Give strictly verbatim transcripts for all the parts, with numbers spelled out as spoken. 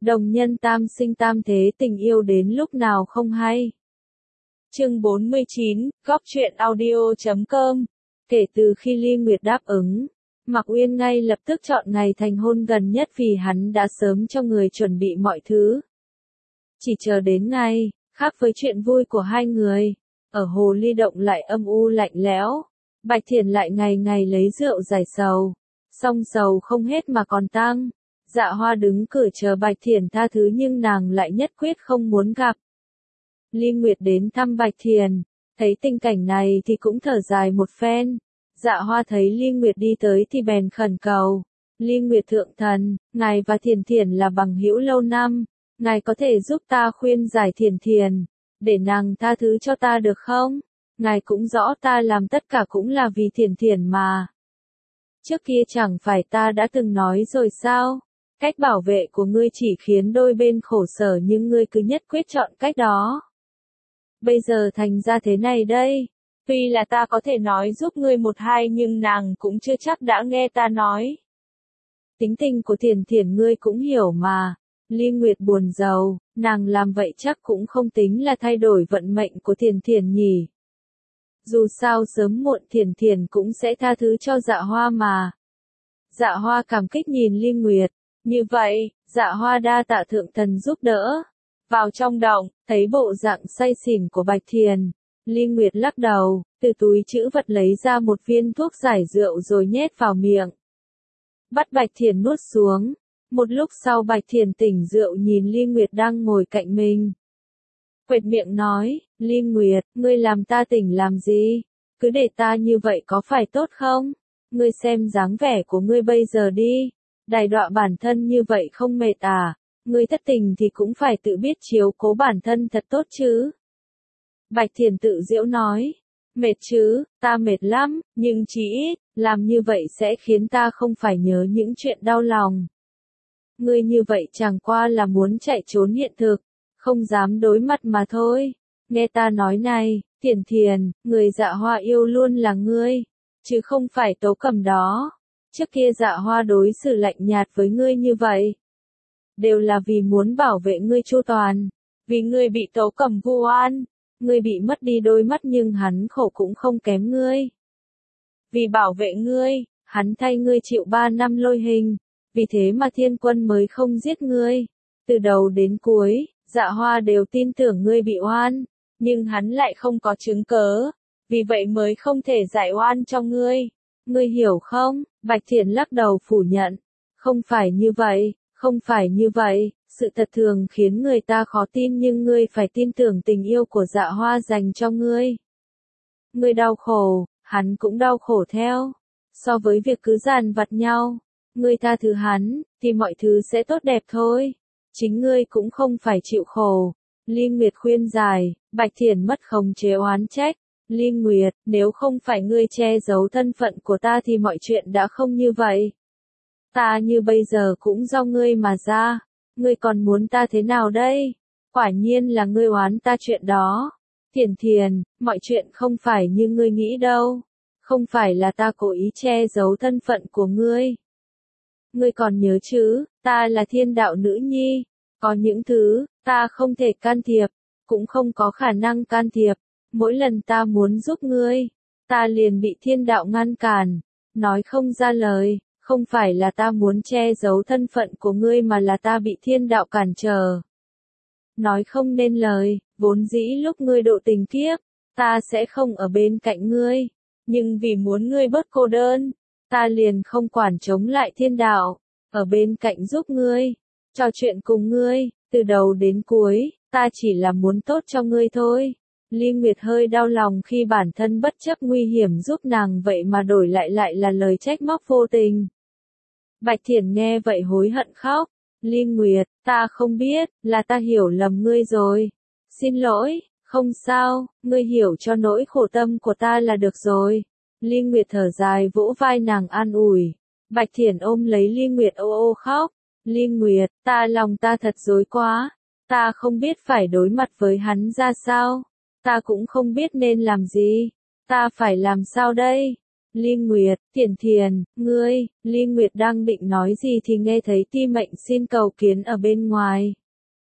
Đồng nhân tam sinh tam thế, tình yêu đến lúc nào không hay. Chương bốn mươi chín, Góc truyện audio chấm com. Kể từ khi Ly Nguyệt đáp ứng, Mạc Uyên ngay lập tức chọn ngày thành hôn gần nhất vì hắn đã sớm cho người chuẩn bị mọi thứ. Chỉ chờ đến ngày, khác với chuyện vui của hai người, ở hồ ly động lại âm u lạnh lẽo, Bạch Thiền lại ngày ngày lấy rượu giải sầu, song sầu không hết mà còn tăng. Dạ Hoa đứng cửa chờ Bạch Thiền tha thứ nhưng nàng lại nhất quyết không muốn gặp. Ly Nguyệt đến thăm Bạch Thiền, thấy tình cảnh này thì cũng thở dài một phen. Dạ Hoa thấy Ly Nguyệt đi tới thì bèn khẩn cầu. Ly Nguyệt thượng thần, ngài và Thiền Thiền là bằng hữu lâu năm, ngài có thể giúp ta khuyên giải Thiền Thiền, để nàng tha thứ cho ta được không? Ngài cũng rõ ta làm tất cả cũng là vì Thiền Thiền mà. Trước kia chẳng phải ta đã từng nói rồi sao? Cách bảo vệ của ngươi chỉ khiến đôi bên khổ sở nhưng ngươi cứ nhất quyết chọn cách đó. Bây giờ thành ra thế này đây. Tuy là ta có thể nói giúp ngươi một hai nhưng nàng cũng chưa chắc đã nghe ta nói. Tính tình của Thiền Thiền ngươi cũng hiểu mà. Ly Nguyệt buồn rầu, nàng làm vậy chắc cũng không tính là thay đổi vận mệnh của Thiền Thiền nhỉ. Dù sao sớm muộn Thiền Thiền cũng sẽ tha thứ cho Dạ Hoa mà. Dạ Hoa cảm kích nhìn Ly Nguyệt. Như vậy, Dạ Hoa đa tạ thượng thần giúp đỡ. Vào trong động, thấy bộ dạng say xỉn của Bạch Thiền. Ly Nguyệt lắc đầu, từ túi trữ vật lấy ra một viên thuốc giải rượu rồi nhét vào miệng. Bắt Bạch Thiền nuốt xuống. Một lúc sau Bạch Thiền tỉnh rượu nhìn Ly Nguyệt đang ngồi cạnh mình. Quệt miệng nói, Ly Nguyệt, ngươi làm ta tỉnh làm gì? Cứ để ta như vậy có phải tốt không? Ngươi xem dáng vẻ của ngươi bây giờ đi. Đày đọa bản thân như vậy không mệt à? Ngươi thất tình thì cũng phải tự biết chiếu cố bản thân thật tốt chứ. Bạch Thiền tự giễu nói, mệt chứ, ta mệt lắm, nhưng chỉ ít, làm như vậy sẽ khiến ta không phải nhớ những chuyện đau lòng. Ngươi như vậy chẳng qua là muốn chạy trốn hiện thực, không dám đối mặt mà thôi. Nghe ta nói này, Thiền Thiền, người Dạ Hoa yêu luôn là ngươi, chứ không phải Tố Cầm đó. Trước kia Dạ Hoa đối xử lạnh nhạt với ngươi như vậy, đều là vì muốn bảo vệ ngươi chu toàn, vì ngươi bị Tố Cầm vu oan, ngươi bị mất đi đôi mắt nhưng hắn khổ cũng không kém ngươi. Vì bảo vệ ngươi, hắn thay ngươi chịu ba năm lôi hình, vì thế mà Thiên Quân mới không giết ngươi. Từ đầu đến cuối, Dạ Hoa đều tin tưởng ngươi bị oan, nhưng hắn lại không có chứng cớ, vì vậy mới không thể giải oan cho ngươi. Ngươi hiểu không? Bạch Thiền lắc đầu phủ nhận. Không phải như vậy, không phải như vậy, sự thật thường khiến người ta khó tin nhưng ngươi phải tin tưởng tình yêu của Dạ Hoa dành cho ngươi. Ngươi đau khổ, hắn cũng đau khổ theo. So với việc cứ dằn vặt nhau, ngươi tha thứ hắn, thì mọi thứ sẽ tốt đẹp thôi. Chính ngươi cũng không phải chịu khổ. Ly Nguyệt khuyên giải, Bạch Thiền mất khống chế oán trách. Ly Nguyệt, nếu không phải ngươi che giấu thân phận của ta thì mọi chuyện đã không như vậy. Ta như bây giờ cũng do ngươi mà ra. Ngươi còn muốn ta thế nào đây? Quả nhiên là ngươi oán ta chuyện đó. Thiền Thiền, mọi chuyện không phải như ngươi nghĩ đâu. Không phải là ta cố ý che giấu thân phận của ngươi. Ngươi còn nhớ chứ, ta là thiên đạo nữ nhi. Có những thứ, ta không thể can thiệp, cũng không có khả năng can thiệp. Mỗi lần ta muốn giúp ngươi, ta liền bị thiên đạo ngăn cản, nói không ra lời, không phải là ta muốn che giấu thân phận của ngươi mà là ta bị thiên đạo cản trở. Nói không nên lời, vốn dĩ lúc ngươi độ tình kiếp, ta sẽ không ở bên cạnh ngươi, nhưng vì muốn ngươi bớt cô đơn, ta liền không quản chống lại thiên đạo, ở bên cạnh giúp ngươi, trò chuyện cùng ngươi, từ đầu đến cuối, ta chỉ là muốn tốt cho ngươi thôi. Ly Nguyệt hơi đau lòng khi bản thân bất chấp nguy hiểm giúp nàng vậy mà đổi lại lại là lời trách móc vô tình. Bạch Thiền nghe vậy hối hận khóc. Ly Nguyệt, ta không biết, là ta hiểu lầm ngươi rồi. Xin lỗi, không sao, ngươi hiểu cho nỗi khổ tâm của ta là được rồi. Ly Nguyệt thở dài vỗ vai nàng an ủi. Bạch Thiền ôm lấy Ly Nguyệt ô ô khóc. Ly Nguyệt, ta lòng ta thật rối quá. Ta không biết phải đối mặt với hắn ra sao. Ta cũng không biết nên làm gì. Ta phải làm sao đây? Ly Nguyệt, Thiển Thiền, ngươi, Ly Nguyệt đang định nói gì thì nghe thấy Ti Mệnh xin cầu kiến ở bên ngoài.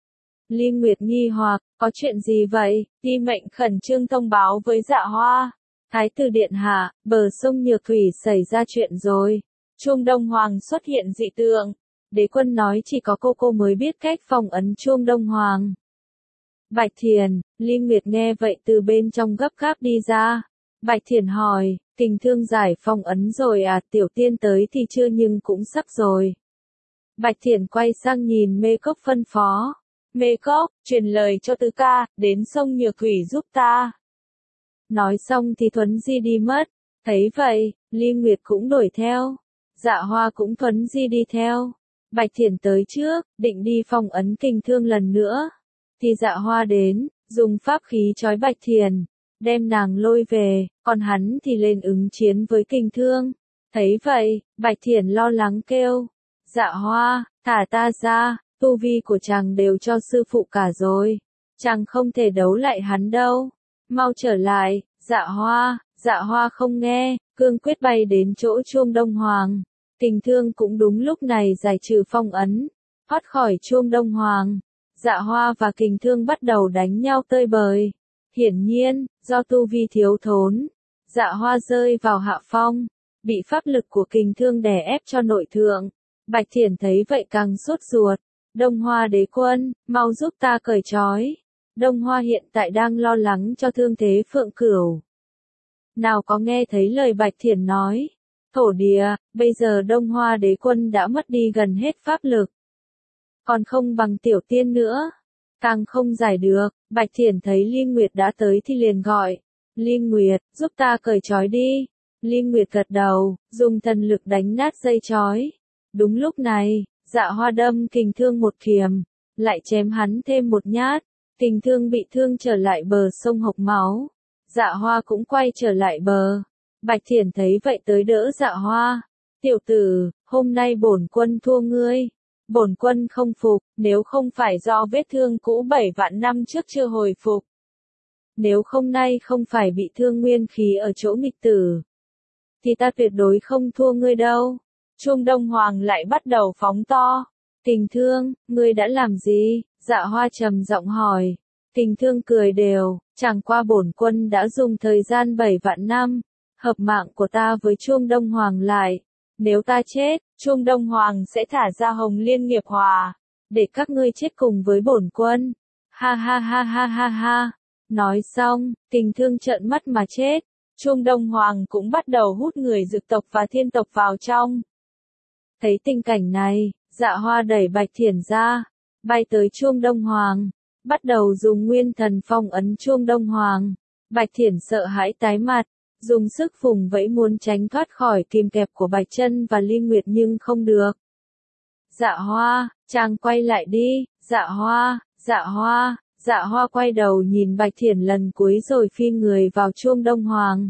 Ly Nguyệt nghi hoặc, có chuyện gì vậy? Ti Mệnh khẩn trương thông báo với Dạ Hoa. Thái tử điện hạ, bờ sông Nhược Thủy xảy ra chuyện rồi. Chuông Đông Hoàng xuất hiện dị tượng. Đế quân nói chỉ có cô cô mới biết cách phong ấn Chuông Đông Hoàng. Bạch Thiền, Ly Nguyệt nghe vậy từ bên trong gấp gáp đi ra. Bạch Thiền hỏi, Kình Thương giải phong ấn rồi à? Tiểu tiên tới thì chưa nhưng cũng sắp rồi. Bạch Thiền quay sang nhìn Mê Cốc phân phó. Mê Cốc, truyền lời cho Tứ ca, đến sông Nhược Thủy giúp ta. Nói xong thì Thuấn Di đi mất. Thấy vậy, Ly Nguyệt cũng đuổi theo. Dạ Hoa cũng Thuấn Di đi theo. Bạch Thiền tới trước, định đi phong ấn Kình Thương lần nữa. Thì Dạ Hoa đến, dùng pháp khí trói Bạch Thiền, đem nàng lôi về, còn hắn thì lên ứng chiến với Kình Thương. Thấy vậy, Bạch Thiền lo lắng kêu. Dạ Hoa, thả ta ra, tu vi của chàng đều cho sư phụ cả rồi. Chàng không thể đấu lại hắn đâu. Mau trở lại, Dạ Hoa. Dạ Hoa không nghe, cương quyết bay đến chỗ Chuông Đông Hoàng. Kình Thương cũng đúng lúc này giải trừ phong ấn, thoát khỏi Chuông Đông Hoàng. Dạ Hoa và Kình Thương bắt đầu đánh nhau tơi bời. Hiển nhiên, do tu vi thiếu thốn, Dạ Hoa rơi vào hạ phong, bị pháp lực của Kình Thương đè ép cho nội thượng. Bạch Thiển thấy vậy càng sốt ruột. Đông Hoa đế quân, mau giúp ta cởi trói. Đông Hoa hiện tại đang lo lắng cho thương thế Phượng Cửu. Nào có nghe thấy lời Bạch Thiển nói. Thổ địa, bây giờ Đông Hoa đế quân đã mất đi gần hết pháp lực. Còn không bằng tiểu tiên nữa. Càng không giải được, Bạch Thiển thấy Ly Nguyệt đã tới thì liền gọi. Ly Nguyệt, giúp ta cởi trói đi. Ly Nguyệt gật đầu, dùng thần lực đánh nát dây trói. Đúng lúc này, Dạ Hoa đâm Kình Thương một kiếm, lại chém hắn thêm một nhát. Kình Thương bị thương trở lại bờ sông hộc máu. Dạ Hoa cũng quay trở lại bờ. Bạch Thiển thấy vậy tới đỡ Dạ Hoa. Tiểu tử, hôm nay bổn quân thua ngươi. Bổn quân không phục, nếu không phải do vết thương cũ bảy vạn năm trước chưa hồi phục. Nếu không nay không phải bị thương nguyên khí ở chỗ nghịch tử, thì ta tuyệt đối không thua ngươi đâu. Chuông Đông Hoàng lại bắt đầu phóng to. Kình Thương, ngươi đã làm gì? Dạ Hoa trầm giọng hỏi. Kình Thương cười đều, chẳng qua bổn quân đã dùng thời gian bảy vạn năm, hợp mạng của ta với Chuông Đông Hoàng lại. Nếu ta chết, Chuông Đông Hoàng sẽ thả ra Hồng Liên Nghiệp Hòa, để các ngươi chết cùng với bổn quân. Ha ha ha ha ha ha. Nói xong, Kình Thương trợn mắt mà chết. Chuông Đông Hoàng cũng bắt đầu hút người dực tộc và thiên tộc vào trong. Thấy tình cảnh này, Dạ Hoa đẩy Bạch Thiển ra, bay tới Chuông Đông Hoàng, bắt đầu dùng nguyên thần phong ấn Chuông Đông Hoàng. Bạch Thiển sợ hãi tái mặt, dùng sức vùng vẫy muốn tránh thoát khỏi kìm kẹp của Bạch Chân và Ly Nguyệt nhưng không được. Dạ Hoa, chàng quay lại đi. Dạ Hoa, Dạ Hoa. Dạ Hoa quay đầu nhìn Bạch Thiển lần cuối rồi phi người vào Chuông Đông Hoàng.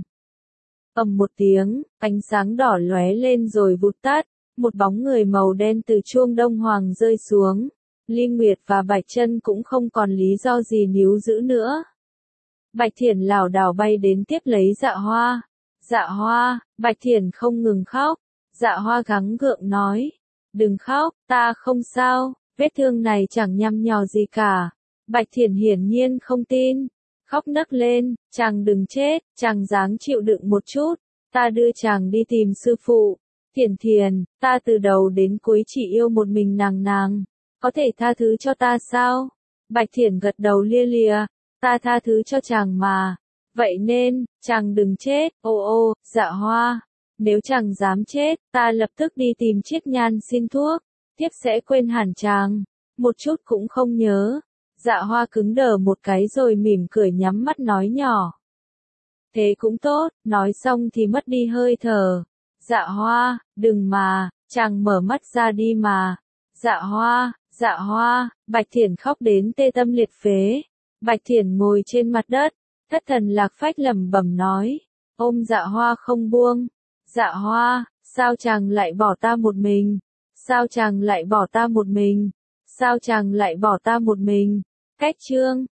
Ầm một tiếng, ánh sáng đỏ lóe lên rồi vụt tắt, một bóng người màu đen từ Chuông Đông Hoàng rơi xuống. Ly Nguyệt và Bạch Chân cũng không còn lý do gì níu giữ nữa. Bạch Thiển lảo đảo bay đến tiếp lấy Dạ Hoa. Dạ Hoa, Bạch Thiển không ngừng khóc. Dạ Hoa gắng gượng nói, đừng khóc, ta không sao, vết thương này chẳng nhăm nhò gì cả. Bạch Thiển hiển nhiên không tin, khóc nấc lên, chàng đừng chết, chàng dáng chịu đựng một chút, ta đưa chàng đi tìm sư phụ. Thiển Thiền, ta từ đầu đến cuối chỉ yêu một mình nàng nàng, có thể tha thứ cho ta sao? Bạch Thiển gật đầu lia lịa, ta tha thứ cho chàng mà, vậy nên, chàng đừng chết. Ô ô, Dạ Hoa, nếu chàng dám chết, ta lập tức đi tìm Triết Nhan xin thuốc, tiếp sẽ quên hẳn chàng, một chút cũng không nhớ. Dạ Hoa cứng đờ một cái rồi mỉm cười nhắm mắt nói nhỏ. Thế cũng tốt, nói xong thì mất đi hơi thở. Dạ Hoa, đừng mà, chàng mở mắt ra đi mà. Dạ Hoa, Dạ Hoa, Bạch Thiển khóc đến tê tâm liệt phế. Bạch Thiển ngồi trên mặt đất, thất thần lạc phách lẩm bẩm nói, ôm Dạ Hoa không buông. Dạ Hoa, sao chàng lại bỏ ta một mình? Sao chàng lại bỏ ta một mình? Sao chàng lại bỏ ta một mình? Cách chương